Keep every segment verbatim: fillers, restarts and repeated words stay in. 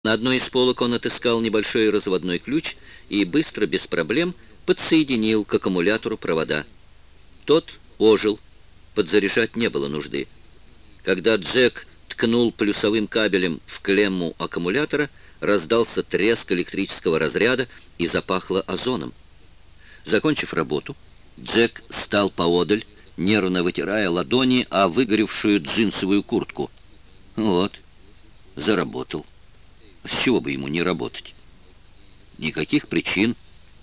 На одной из полок он отыскал небольшой разводной ключ и быстро, без проблем, подсоединил к аккумулятору провода. Тот ожил, подзаряжать не было нужды. Когда Джек ткнул плюсовым кабелем в клемму аккумулятора, раздался треск электрического разряда и запахло озоном. Закончив работу, Джек стал поодаль, нервно вытирая ладони о выгоревшую джинсовую куртку. Вот, заработал. С чего бы ему не работать? Никаких причин.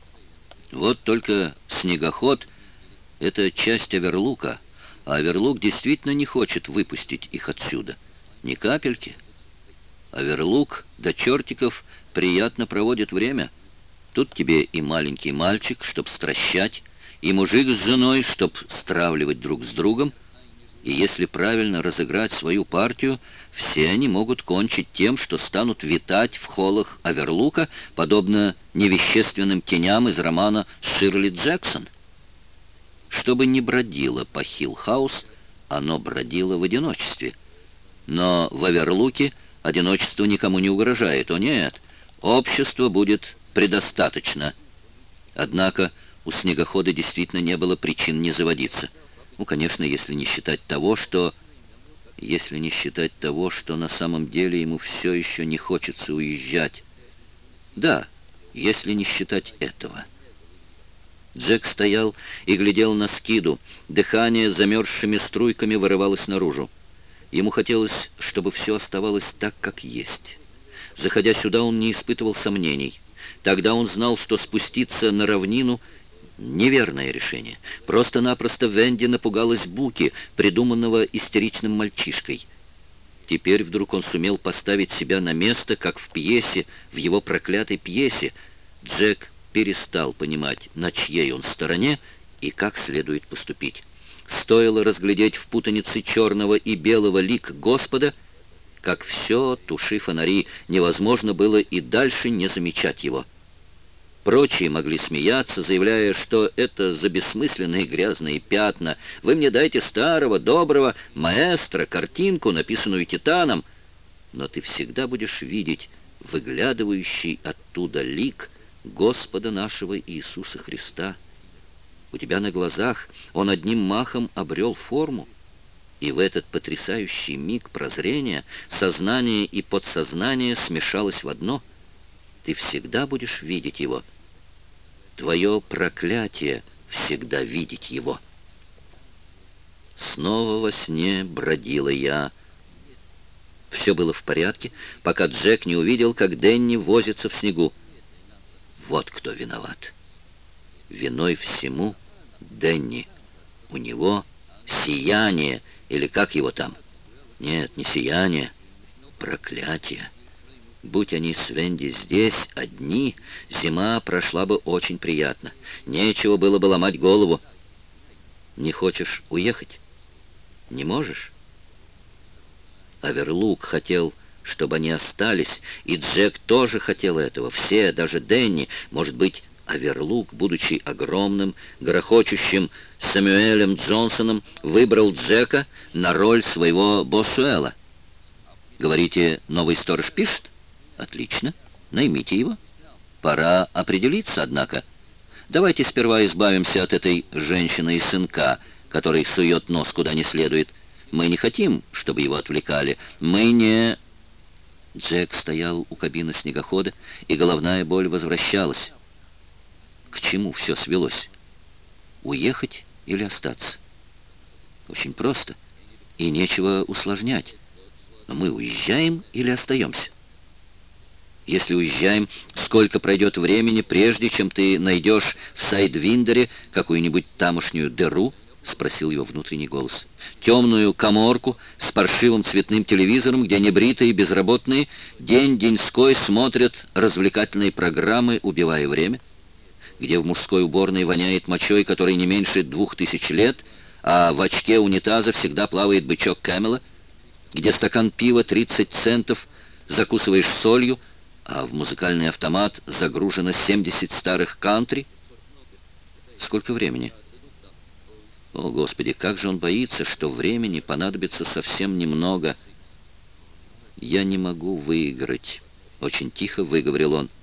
Вот только снегоход — это часть Оверлука, а Оверлук действительно не хочет выпустить их отсюда. Ни капельки. Оверлук до чертиков приятно проводит время. Тут тебе и маленький мальчик, чтоб стращать, и мужик с женой, чтоб стравливать друг с другом. И если правильно разыграть свою партию, все они могут кончить тем, что станут витать в холлах Оверлука, подобно невещественным теням из романа Ширли Джексон. Чтобы не бродило по Хилл-хаус, оно бродило в одиночестве. Но в Оверлуке одиночество никому не угрожает. О нет, общества будет предостаточно. Однако у снегохода действительно не было причин не заводиться. Ну, конечно, если не считать того, что... Если не считать того, что на самом деле ему все еще не хочется уезжать. Да, если не считать этого. Джек стоял и глядел на Скиду. Дыхание замерзшими струйками вырывалось наружу. Ему хотелось, чтобы все оставалось так, как есть. Заходя сюда, он не испытывал сомнений. Тогда он знал, что спуститься на равнину — неверное решение. Просто-напросто Венди напугалась Буки, придуманного истеричным мальчишкой. Теперь вдруг он сумел поставить себя на место, как в пьесе, в его проклятой пьесе. Джек перестал понимать, на чьей он стороне и как следует поступить. Стоило разглядеть в путанице черного и белого лик Господа, как все, туши фонари, невозможно было и дальше не замечать его. Прочие могли смеяться, заявляя, что это за бессмысленные грязные пятна. Вы мне дайте старого, доброго маэстро, картинку, написанную Титаном. Но ты всегда будешь видеть выглядывающий оттуда лик Господа нашего Иисуса Христа. У тебя на глазах он одним махом обрел форму. И в этот потрясающий миг прозрения сознание и подсознание смешалось в одно. Ты всегда будешь видеть его. Твое проклятие всегда видеть его. Снова во сне бродила я. Все было в порядке, пока Джек не увидел, как Дэнни возится в снегу. Вот кто виноват. Виной всему Дэнни. У него сияние, или как его там? Нет, не сияние, проклятие. Будь они с Венди здесь, одни, зима прошла бы очень приятно. Нечего было бы ломать голову. Не хочешь уехать? Не можешь? Оверлук хотел, чтобы они остались, и Джек тоже хотел этого. Все, даже Дэнни. Может быть, Оверлук, будучи огромным, грохочущим Сэмюэлем Джонсоном, выбрал Джека на роль своего Босуэла. Говорите, новый сторож пишет? Отлично. Наймите его. Пора определиться, однако. Давайте сперва избавимся от этой женщины и сынка, который сует нос куда не следует. Мы не хотим, чтобы его отвлекали. Мы не... Джек стоял у кабины снегохода, и головная боль возвращалась. К чему все свелось? Уехать или остаться? Очень просто. И нечего усложнять. Мы уезжаем или остаемся? Если уезжаем, сколько пройдет времени, прежде чем ты найдешь в Сайдвиндере какую-нибудь тамошнюю дыру? Спросил его внутренний голос. Темную каморку с паршивым цветным телевизором, где небритые безработные день-деньской смотрят развлекательные программы, убивая время? Где в мужской уборной воняет мочой, которой не меньше двух тысяч лет, а в очке унитаза всегда плавает бычок Кэмела? Где стакан пива тридцать центов, закусываешь солью, а в музыкальный автомат загружено семьдесят старых кантри? Сколько времени? О, Господи, как же он боится, что времени понадобится совсем немного. Я не могу выиграть. очень тихо выговорил он.